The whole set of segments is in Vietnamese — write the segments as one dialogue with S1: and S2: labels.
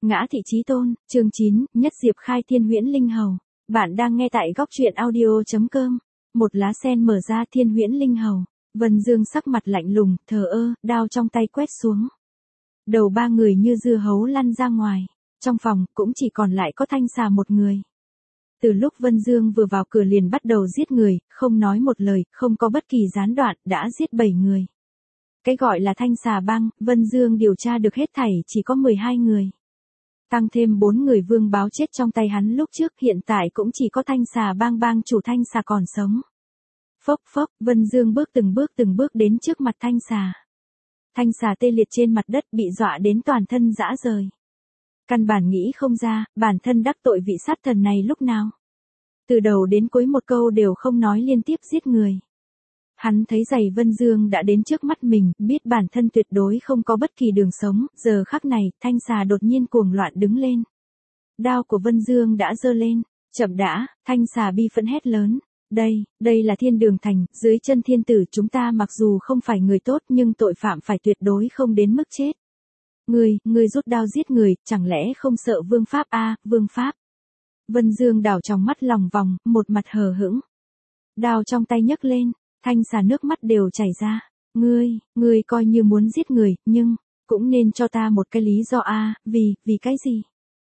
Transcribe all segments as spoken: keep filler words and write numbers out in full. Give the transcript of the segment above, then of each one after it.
S1: Ngã thị chí tôn, chương chín, Nhất Diệp khai thiên huyễn linh hầu. Bạn đang nghe tại góc truyện audio.com. Một lá sen mở ra thiên huyễn linh hầu. Vân Dương sắc mặt lạnh lùng, thờ ơ, đao trong tay quét xuống. Đầu ba người như dưa hấu lăn ra ngoài. Trong phòng, cũng chỉ còn lại có Thanh Xà một người. Từ lúc Vân Dương vừa vào cửa liền bắt đầu giết người, không nói một lời, không có bất kỳ gián đoạn, đã giết bảy người. Cái gọi là Thanh Xà bang, Vân Dương điều tra được hết thảy chỉ có mười hai người. Tăng thêm bốn người vương báo chết trong tay hắn lúc trước, hiện tại cũng chỉ có Thanh Xà bang bang chủ Thanh Xà còn sống. Phốc phốc, Vân Dương bước từng bước từng bước đến trước mặt Thanh Xà. Thanh Xà tê liệt trên mặt đất, bị dọa đến toàn thân rã rời. Căn bản nghĩ không ra, bản thân đắc tội vị sát thần này lúc nào. Từ đầu đến cuối một câu đều không nói, liên tiếp giết người. Hắn thấy giày Vân Dương đã đến trước mắt mình, biết bản thân tuyệt đối không có bất kỳ đường sống, giờ khắc này, Thanh Xà đột nhiên cuồng loạn đứng lên. Đao của Vân Dương đã giơ lên, chậm đã, Thanh Xà bi phẫn hét lớn. Đây, đây là thiên đường thành, dưới chân thiên tử chúng ta mặc dù không phải người tốt nhưng tội phạm phải tuyệt đối không đến mức chết. Ngươi, ngươi rút đao giết người, chẳng lẽ không sợ vương pháp a, à, vương pháp. Vân Dương đảo trong mắt lòng vòng, một mặt hờ hững. Đao trong tay nhấc lên. Thanh Xà nước mắt đều chảy ra. Ngươi, ngươi coi như muốn giết người, nhưng, cũng nên cho ta một cái lý do a, à, vì, vì cái gì?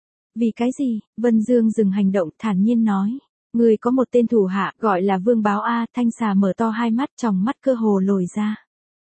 S1: Vì cái gì? Vân Dương dừng hành động, thản nhiên nói. Ngươi có một tên thủ hạ, gọi là Vương Báo a, à, Thanh Xà mở to hai mắt, tròng mắt cơ hồ lồi ra.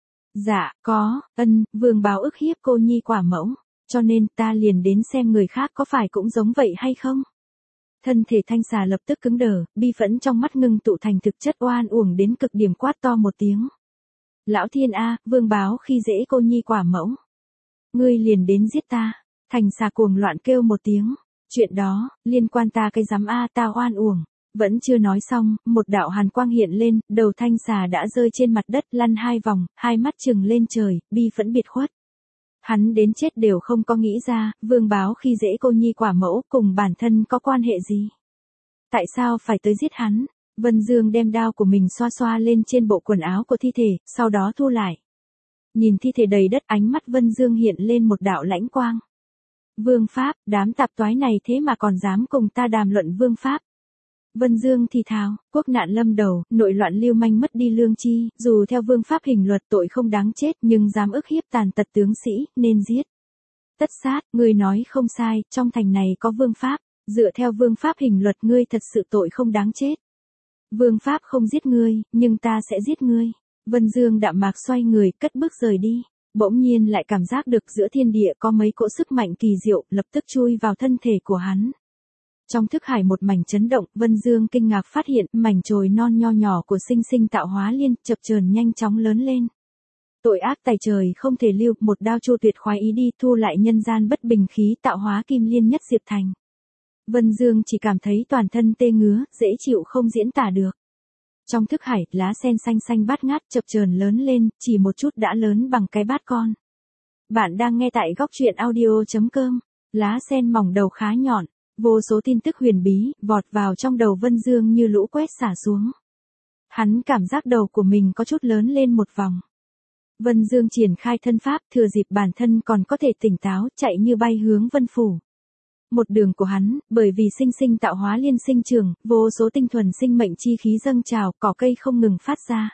S1: Dạ, có, ân, Vương Báo ức hiếp cô nhi quả mẫu, cho nên ta liền đến xem người khác có phải cũng giống vậy hay không? Thân thể Thanh Xà lập tức cứng đờ, bi phẫn trong mắt ngưng tụ thành thực chất, oan uổng đến cực điểm, quát to một tiếng. Lão thiên a, Vương Báo khi dễ cô nhi quả mẫu. Ngươi liền đến giết ta. Thanh Xà cuồng loạn kêu một tiếng. Chuyện đó, liên quan ta cái rắm a, ta oan uổng. Vẫn chưa nói xong, một đạo hàn quang hiện lên, đầu Thanh Xà đã rơi trên mặt đất, lăn hai vòng, hai mắt trừng lên trời, bi phẫn biệt khuất. Hắn đến chết đều không có nghĩ ra, Vương Báo khi dễ cô nhi quả mẫu cùng bản thân có quan hệ gì. Tại sao phải tới giết hắn? Vân Dương đem đao của mình xoa xoa lên trên bộ quần áo của thi thể, sau đó thu lại. Nhìn thi thể đầy đất, ánh mắt Vân Dương hiện lên một đạo lãnh quang. Vương pháp, đám tạp toái này thế mà còn dám cùng ta đàm luận vương pháp. Vân Dương thì thào, quốc nạn lâm đầu, nội loạn lưu manh mất đi lương chi, dù theo vương pháp hình luật tội không đáng chết nhưng dám ức hiếp tàn tật tướng sĩ, nên giết. Tất sát, ngươi nói không sai, trong thành này có vương pháp, dựa theo vương pháp hình luật ngươi thật sự tội không đáng chết. Vương pháp không giết ngươi, nhưng ta sẽ giết ngươi. Vân Dương đạm mạc xoay người, cất bước rời đi. Bỗng nhiên lại cảm giác được giữa thiên địa có mấy cỗ sức mạnh kỳ diệu, lập tức chui vào thân thể của hắn. Trong thức hải một mảnh chấn động, Vân Dương kinh ngạc phát hiện mảnh chồi non nho nhỏ của sinh sinh tạo hóa liên chập chờn nhanh chóng lớn lên. Tội ác tày trời không thể lưu, một đao chu tuyệt khoái ý đi thu lại nhân gian bất bình khí tạo hóa kim liên nhất diệp thành. Vân Dương chỉ cảm thấy toàn thân tê ngứa, dễ chịu không diễn tả được. Trong thức hải, lá sen xanh xanh bát ngát chập chờn lớn lên, chỉ một chút đã lớn bằng cái bát con. Bạn đang nghe tại góc truyện audio.com, lá sen mỏng đầu khá nhọn. Vô số tin tức huyền bí, vọt vào trong đầu Vân Dương như lũ quét xả xuống. Hắn cảm giác đầu của mình có chút lớn lên một vòng. Vân Dương triển khai thân pháp, thừa dịp bản thân còn có thể tỉnh táo, chạy như bay hướng Vân Phủ. Một đường của hắn, bởi vì sinh sinh tạo hóa liên sinh trường, vô số tinh thuần sinh mệnh chi khí dâng trào, cỏ cây không ngừng phát ra.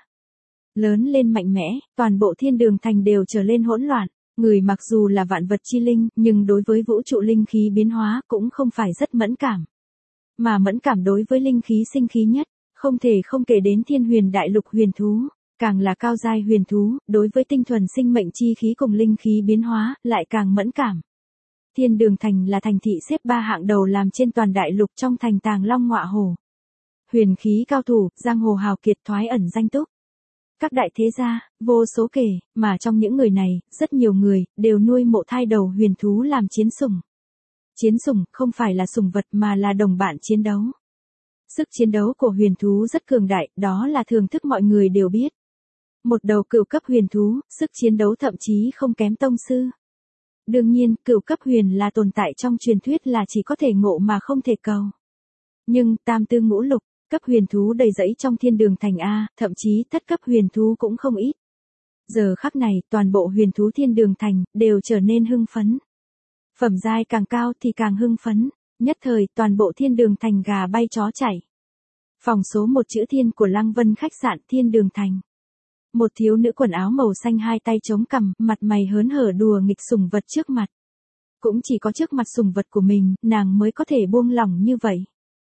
S1: Lớn lên mạnh mẽ, toàn bộ thiên đường thành đều trở lên hỗn loạn. Người mặc dù là vạn vật chi linh, nhưng đối với vũ trụ linh khí biến hóa cũng không phải rất mẫn cảm. Mà mẫn cảm đối với linh khí sinh khí nhất, không thể không kể đến thiên huyền đại lục huyền thú, càng là cao giai huyền thú, đối với tinh thuần sinh mệnh chi khí cùng linh khí biến hóa, lại càng mẫn cảm. Thiên đường thành là thành thị xếp ba hạng đầu làm trên toàn đại lục, trong thành tàng long ngọa hổ. Huyền khí cao thủ, giang hồ hào kiệt thoái ẩn danh túc. Các đại thế gia, vô số kể, mà trong những người này, rất nhiều người, đều nuôi mộ thai đầu huyền thú làm chiến sủng. Chiến sủng, không phải là sủng vật mà là đồng bạn chiến đấu. Sức chiến đấu của huyền thú rất cường đại, đó là thường thức mọi người đều biết. Một đầu cửu cấp huyền thú, sức chiến đấu thậm chí không kém tông sư. Đương nhiên, cửu cấp huyền là tồn tại trong truyền thuyết là chỉ có thể ngộ mà không thể cầu. Nhưng, tam tư ngũ lục, cấp huyền thú đầy rẫy trong thiên đường thành A, thậm chí thất cấp huyền thú cũng không ít. Giờ khắc này, toàn bộ huyền thú thiên đường thành, đều trở nên hưng phấn. Phẩm giai càng cao thì càng hưng phấn, nhất thời toàn bộ thiên đường thành gà bay chó chạy. Phòng số một chữ thiên của Lăng Vân khách sạn Thiên Đường Thành. Một thiếu nữ quần áo màu xanh hai tay chống cằm, mặt mày hớn hở đùa nghịch sủng vật trước mặt. Cũng chỉ có trước mặt sủng vật của mình, nàng mới có thể buông lỏng như vậy.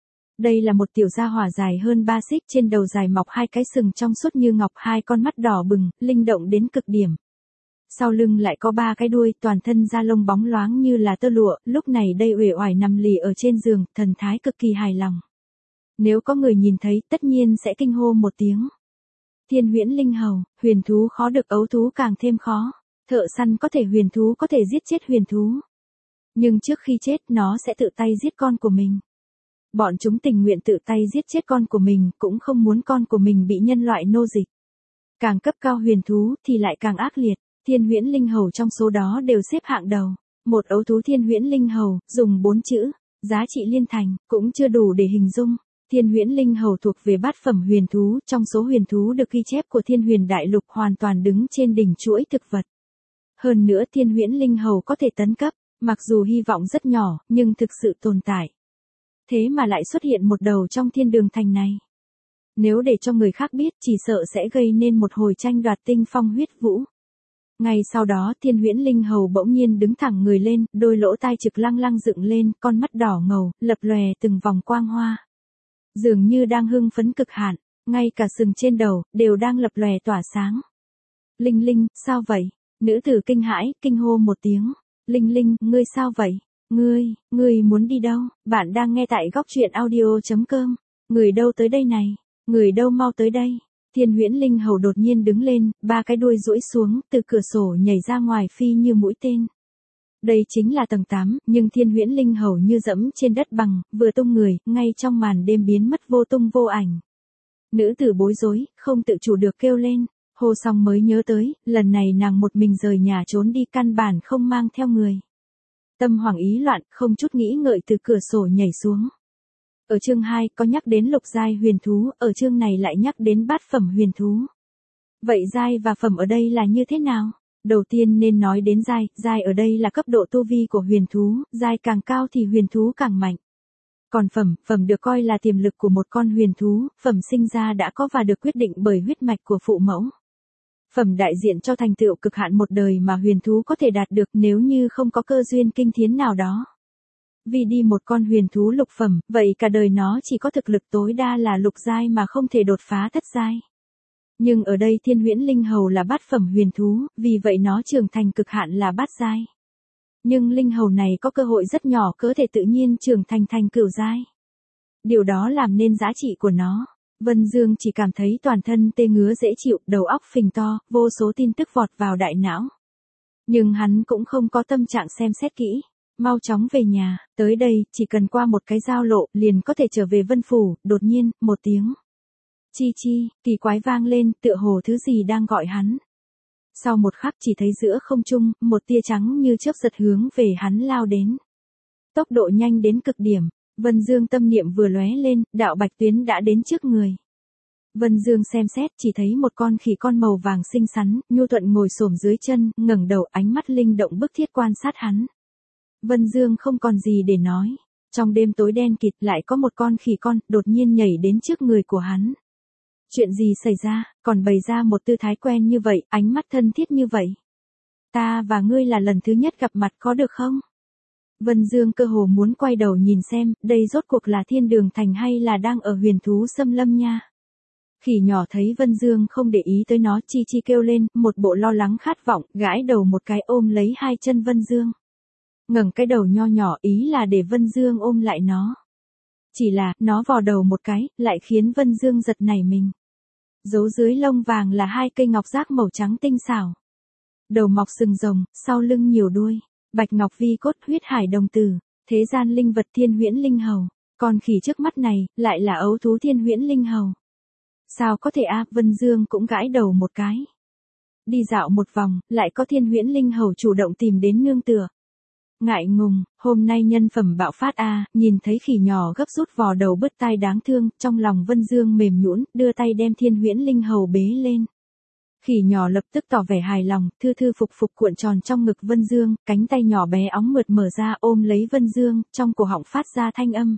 S1: Đây là một tiểu gia hỏa dài hơn ba xích, trên đầu dài mọc hai cái sừng trong suốt như ngọc, hai con mắt đỏ bừng, linh động đến cực điểm. Sau lưng lại có ba cái đuôi, toàn thân da lông bóng loáng như là tơ lụa, lúc này đây uể oải nằm lì ở trên giường, thần thái cực kỳ hài lòng. Nếu có người nhìn thấy, tất nhiên sẽ kinh hô một tiếng. Thiên huyễn linh hầu, huyền thú khó được ấu thú càng thêm khó. Thợ săn có thể huyền thú có thể giết chết huyền thú. Nhưng trước khi chết nó sẽ tự tay giết con của mình. Bọn chúng tình nguyện tự tay giết chết con của mình, cũng không muốn con của mình bị nhân loại nô dịch. Càng cấp cao huyền thú thì lại càng ác liệt. Thiên huyễn linh hầu trong số đó đều xếp hạng đầu. Một ấu thú thiên huyễn linh hầu, dùng bốn chữ, giá trị liên thành, cũng chưa đủ để hình dung. Thiên huyễn linh hầu thuộc về bát phẩm huyền thú, trong số huyền thú được ghi chép của Thiên Huyền Đại Lục hoàn toàn đứng trên đỉnh chuỗi thực vật. Hơn nữa thiên huyễn linh hầu có thể tấn cấp, mặc dù hy vọng rất nhỏ, nhưng thực sự tồn tại. Thế mà lại xuất hiện một đầu trong thiên đường thành này. Nếu để cho người khác biết, chỉ sợ sẽ gây nên một hồi tranh đoạt tinh phong huyết vũ. Ngay sau đó thiên huyễn linh hầu bỗng nhiên đứng thẳng người lên, đôi lỗ tai trực lăng lăng dựng lên, con mắt đỏ ngầu, lập lòe từng vòng quang hoa. Dường như đang hưng phấn cực hạn, ngay cả sừng trên đầu, đều đang lập lòe tỏa sáng. Linh Linh, sao vậy? Nữ tử kinh hãi, kinh hô một tiếng. Linh Linh, ngươi sao vậy? Ngươi, ngươi muốn đi đâu? Bạn đang nghe tại góc truyện audio chấm com. Người đâu tới đây này? Người đâu mau tới đây? Thiên huyễn linh hầu đột nhiên đứng lên, ba cái đuôi duỗi xuống, từ cửa sổ nhảy ra ngoài phi như mũi tên. Đây chính là tầng tám, nhưng thiên huyễn linh hầu như dẫm trên đất bằng, vừa tung người, ngay trong màn đêm biến mất vô tung vô ảnh. Nữ tử bối rối, không tự chủ được kêu lên, hô xong mới nhớ tới, lần này nàng một mình rời nhà trốn đi, căn bản không mang theo người. Tâm hoảng ý loạn, không chút nghĩ ngợi từ cửa sổ nhảy xuống. Ở chương hai có nhắc đến lục giai huyền thú, ở chương này lại nhắc đến bát phẩm huyền thú. Vậy giai và phẩm ở đây là như thế nào? Đầu tiên nên nói đến giai, giai ở đây là cấp độ tu vi của huyền thú, giai càng cao thì huyền thú càng mạnh. Còn phẩm, phẩm được coi là tiềm lực của một con huyền thú, phẩm sinh ra đã có và được quyết định bởi huyết mạch của phụ mẫu. Phẩm đại diện cho thành tựu cực hạn một đời mà huyền thú có thể đạt được nếu như không có cơ duyên kinh thiến nào đó. Vì đi một con huyền thú lục phẩm, vậy cả đời nó chỉ có thực lực tối đa là lục giai mà không thể đột phá thất giai. Nhưng ở đây thiên huyễn linh hầu là bát phẩm huyền thú, vì vậy nó trưởng thành cực hạn là bát giai. Nhưng linh hầu này có cơ hội rất nhỏ có thể tự nhiên trưởng thành thành cửu giai. Điều đó làm nên giá trị của nó. Vân Dương chỉ cảm thấy toàn thân tê ngứa dễ chịu, đầu óc phình to, vô số tin tức vọt vào đại não. Nhưng hắn cũng không có tâm trạng xem xét kỹ. Mau chóng về nhà, tới đây, chỉ cần qua một cái giao lộ, liền có thể trở về Vân Phủ, đột nhiên, một tiếng. Chi chi, kỳ quái vang lên, tựa hồ thứ gì đang gọi hắn. Sau một khắc chỉ thấy giữa không trung, một tia trắng như chớp giật hướng về hắn lao đến. Tốc độ nhanh đến cực điểm, Vân Dương tâm niệm vừa lóe lên, đạo bạch tuyến đã đến trước người. Vân Dương xem xét chỉ thấy một con khỉ con màu vàng xinh xắn, nhu thuận ngồi xổm dưới chân, ngẩng đầu ánh mắt linh động bức thiết quan sát hắn. Vân Dương không còn gì để nói. Trong đêm tối đen kịt lại có một con khỉ con, đột nhiên nhảy đến trước người của hắn. Chuyện gì xảy ra, còn bày ra một tư thái quen như vậy, ánh mắt thân thiết như vậy. Ta và ngươi là lần thứ nhất gặp mặt có được không? Vân Dương cơ hồ muốn quay đầu nhìn xem, đây rốt cuộc là thiên đường thành hay là đang ở huyền thú xâm lâm nha. Khỉ nhỏ thấy Vân Dương không để ý tới nó, chi chi kêu lên, một bộ lo lắng khát vọng, gãi đầu một cái ôm lấy hai chân Vân Dương. Ngẩng cái đầu nho nhỏ ý là để Vân Dương ôm lại nó. Chỉ là, nó vò đầu một cái, lại khiến Vân Dương giật nảy mình. Giấu dưới lông vàng là hai cây ngọc giác màu trắng tinh xảo. Đầu mọc sừng rồng, sau lưng nhiều đuôi. Bạch ngọc vi cốt huyết hải đồng tử. Thế gian linh vật thiên huyễn linh hầu. Còn khỉ trước mắt này, lại là ấu thú thiên huyễn linh hầu. Sao có thể a? Vân Dương cũng gãi đầu một cái. Đi dạo một vòng, lại có thiên huyễn linh hầu chủ động tìm đến nương tựa. Ngại ngùng, hôm nay nhân phẩm bạo phát a, à, nhìn thấy khỉ nhỏ gấp rút vò đầu bứt tai đáng thương, trong lòng Vân Dương mềm nhũn, đưa tay đem thiên huyễn linh hầu bế lên. Khỉ nhỏ lập tức tỏ vẻ hài lòng, thư thư phục phục cuộn tròn trong ngực Vân Dương, cánh tay nhỏ bé óng mượt mở ra ôm lấy Vân Dương, trong cổ họng phát ra thanh âm.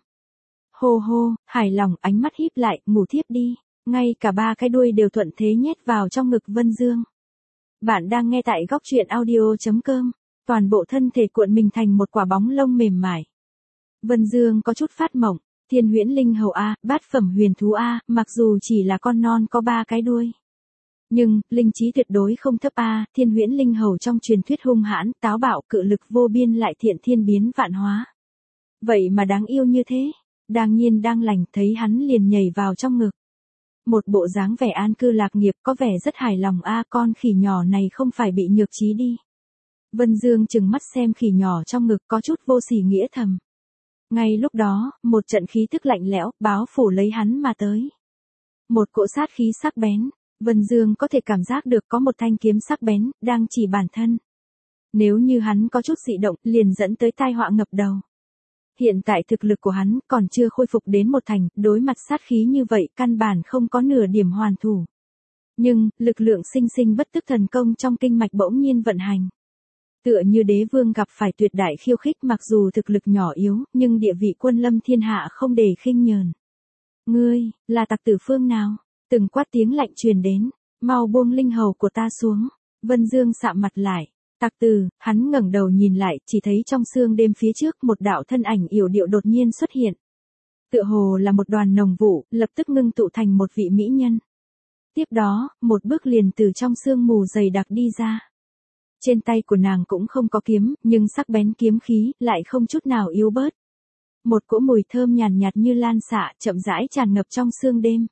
S1: Hô hô, hài lòng, ánh mắt híp lại, ngủ thiếp đi. Ngay cả ba cái đuôi đều thuận thế nhét vào trong ngực Vân Dương. Bạn đang nghe tại góc truyện audio.com. Toàn bộ thân thể cuộn mình thành một quả bóng lông mềm mại. Vân Dương có chút phát mộng. Thiên huyễn linh hầu A, bát phẩm huyền thú A, mặc dù chỉ là con non có ba cái đuôi. Nhưng, linh trí tuyệt đối không thấp A, thiên huyễn linh hầu trong truyền thuyết hung hãn, táo bạo, cự lực vô biên lại thiện thiên biến vạn hóa. Vậy mà đáng yêu như thế, đang nhiên đang lành, thấy hắn liền nhảy vào trong ngực. Một bộ dáng vẻ an cư lạc nghiệp có vẻ rất hài lòng A, con khỉ nhỏ này không phải bị nhược trí đi. Vân Dương chừng mắt xem khỉ nhỏ trong ngực có chút vô sỉ nghĩa thầm. Ngay lúc đó, một trận khí tức lạnh lẽo, báo phủ lấy hắn mà tới. Một cỗ sát khí sắc bén, Vân Dương có thể cảm giác được có một thanh kiếm sắc bén, đang chỉ bản thân. Nếu như hắn có chút dị động, liền dẫn tới tai họa ngập đầu. Hiện tại thực lực của hắn còn chưa khôi phục đến một thành, đối mặt sát khí như vậy, căn bản không có nửa điểm hoàn thủ. Nhưng, lực lượng sinh sinh bất tức thần công trong kinh mạch bỗng nhiên vận hành. Tựa như đế vương gặp phải tuyệt đại khiêu khích, mặc dù thực lực nhỏ yếu, nhưng địa vị quân lâm thiên hạ không để khinh nhờn. Ngươi, là tặc tử phương nào? Từng quát tiếng lạnh truyền đến, mau buông linh hầu của ta xuống. Vân Dương sạm mặt lại. Tặc tử, hắn ngẩng đầu nhìn lại, chỉ thấy trong sương đêm phía trước một đạo thân ảnh yểu điệu đột nhiên xuất hiện. Tựa hồ là một đoàn nồng vụ, lập tức ngưng tụ thành một vị mỹ nhân. Tiếp đó, một bước liền từ trong sương mù dày đặc đi ra. Trên tay của nàng cũng không có kiếm, nhưng sắc bén kiếm khí lại không chút nào yếu bớt. Một cỗ mùi thơm nhàn nhạt như lan xạ, chậm rãi tràn ngập trong sương đêm.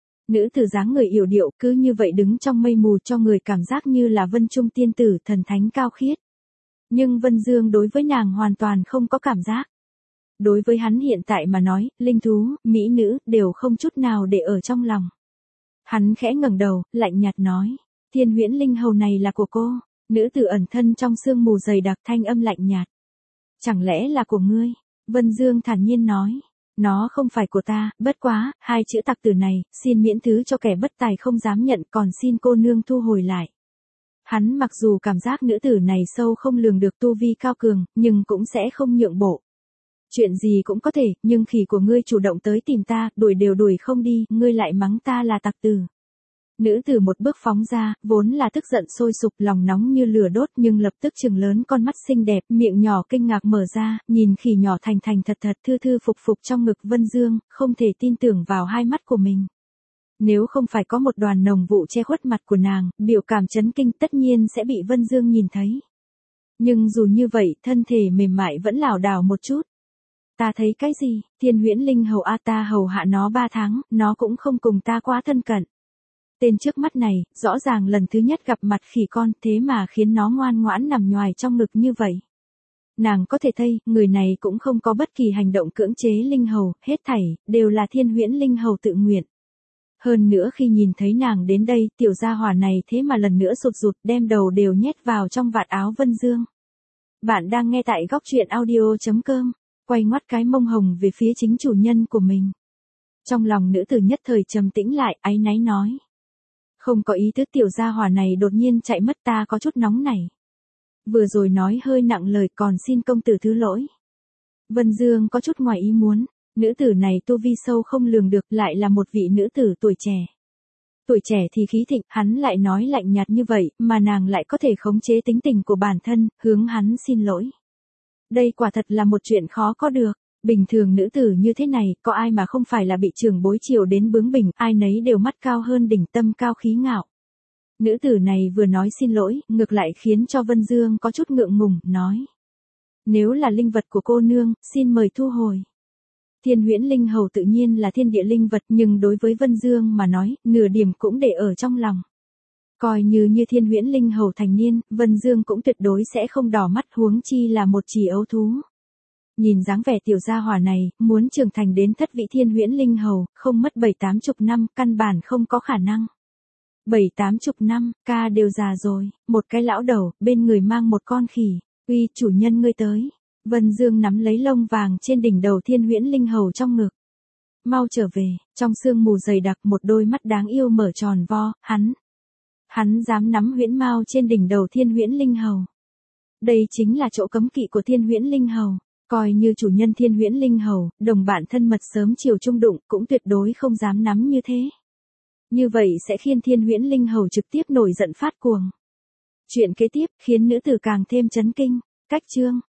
S1: Nữ tử dáng người yểu điệu cứ như vậy đứng trong mây mù cho người cảm giác như là vân trung tiên tử thần thánh cao khiết. Nhưng Vân Dương đối với nàng hoàn toàn không có cảm giác. Đối với hắn hiện tại mà nói, linh thú, mỹ nữ, đều không chút nào để ở trong lòng. Hắn khẽ ngẩng đầu, lạnh nhạt nói, thiên huyễn linh hầu này là của cô. Nữ tử ẩn thân trong sương mù dày đặc, thanh âm lạnh nhạt. Chẳng lẽ là của ngươi? Vân Dương thản nhiên nói. Nó không phải của ta, bất quá, hai chữ tặc tử này, xin miễn thứ cho kẻ bất tài không dám nhận, còn xin cô nương thu hồi lại. Hắn mặc dù cảm giác nữ tử này sâu không lường được tu vi cao cường, nhưng cũng sẽ không nhượng bộ. Chuyện gì cũng có thể, nhưng khỉ của ngươi chủ động tới tìm ta, đuổi đều đuổi không đi, ngươi lại mắng ta là tặc tử. Nữ tử một bước phóng ra, vốn là tức giận sôi sục, lòng nóng như lửa đốt, nhưng lập tức trừng lớn con mắt xinh đẹp, miệng nhỏ kinh ngạc mở ra, nhìn khỉ nhỏ thành thành thật thật thư thư phục phục trong ngực Vân Dương, không thể tin tưởng vào hai mắt của mình. Nếu không phải có một đoàn nồng vụ che khuất mặt của nàng, biểu cảm chấn kinh tất nhiên sẽ bị Vân Dương nhìn thấy. Nhưng dù như vậy, thân thể mềm mại vẫn lảo đảo một chút. Ta thấy cái gì? Thiên huyễn linh hầu A, ta hầu hạ nó ba tháng, nó cũng không cùng ta quá thân cận. Tên trước mắt này, rõ ràng lần thứ nhất gặp mặt khỉ con, thế mà khiến nó ngoan ngoãn nằm nhoài trong ngực như vậy. Nàng có thể thấy, người này cũng không có bất kỳ hành động cưỡng chế linh hầu, hết thảy, đều là thiên huyễn linh hầu tự nguyện. Hơn nữa khi nhìn thấy nàng đến đây, tiểu gia hỏa này thế mà lần nữa sụt rụt, đem đầu đều nhét vào trong vạt áo Vân Dương. Bạn đang nghe tại góc truyện audio.com, quay ngoắt cái mông hồng về phía chính chủ nhân của mình. Trong lòng nữ tử nhất thời trầm tĩnh lại, áy náy nói. Không có ý tứ, tiểu gia hỏa này đột nhiên chạy mất, ta có chút nóng này. Vừa rồi nói hơi nặng lời, còn xin công tử thứ lỗi. Vân Dương có chút ngoài ý muốn, nữ tử này tu vi sâu không lường được, lại là một vị nữ tử tuổi trẻ. Tuổi trẻ thì khí thịnh, hắn lại nói lạnh nhạt như vậy, mà nàng lại có thể khống chế tính tình của bản thân, hướng hắn xin lỗi. Đây quả thật là một chuyện khó có được. Bình thường nữ tử như thế này, có ai mà không phải là bị trưởng bối chiều đến bướng bỉnh, ai nấy đều mắt cao hơn đỉnh, tâm cao khí ngạo. Nữ tử này vừa nói xin lỗi, ngược lại khiến cho Vân Dương có chút ngượng ngùng, nói. Nếu là linh vật của cô nương, xin mời thu hồi. Thiên huyễn linh hầu tự nhiên là thiên địa linh vật, nhưng đối với Vân Dương mà nói, nửa điểm cũng để ở trong lòng. Coi như như thiên huyễn linh hầu thành niên, Vân Dương cũng tuyệt đối sẽ không đỏ mắt, huống chi là một chỉ ấu thú. Nhìn dáng vẻ tiểu gia hỏa này, muốn trưởng thành đến thất vị thiên huyễn linh hầu, không mất bảy tám chục năm, căn bản không có khả năng. Bảy tám chục năm, ca đều già rồi, một cái lão đầu, bên người mang một con khỉ, uy chủ nhân ngươi tới. Vân Dương nắm lấy lông vàng trên đỉnh đầu thiên huyễn linh hầu trong ngực. Mau trở về, trong sương mù dày đặc một đôi mắt đáng yêu mở tròn vo, hắn. Hắn dám nắm huyễn mao trên đỉnh đầu Thiên Huyễn Linh Hầu. Đây chính là chỗ cấm kỵ của Thiên Huyễn Linh Hầu. Coi như chủ nhân Thiên Huyễn Linh Hầu, đồng bạn thân mật sớm chiều chung đụng, cũng tuyệt đối không dám nắm như thế. Như vậy sẽ khiến Thiên Huyễn Linh Hầu trực tiếp nổi giận phát cuồng. Chuyện kế tiếp khiến nữ tử càng thêm chấn kinh. Cách chương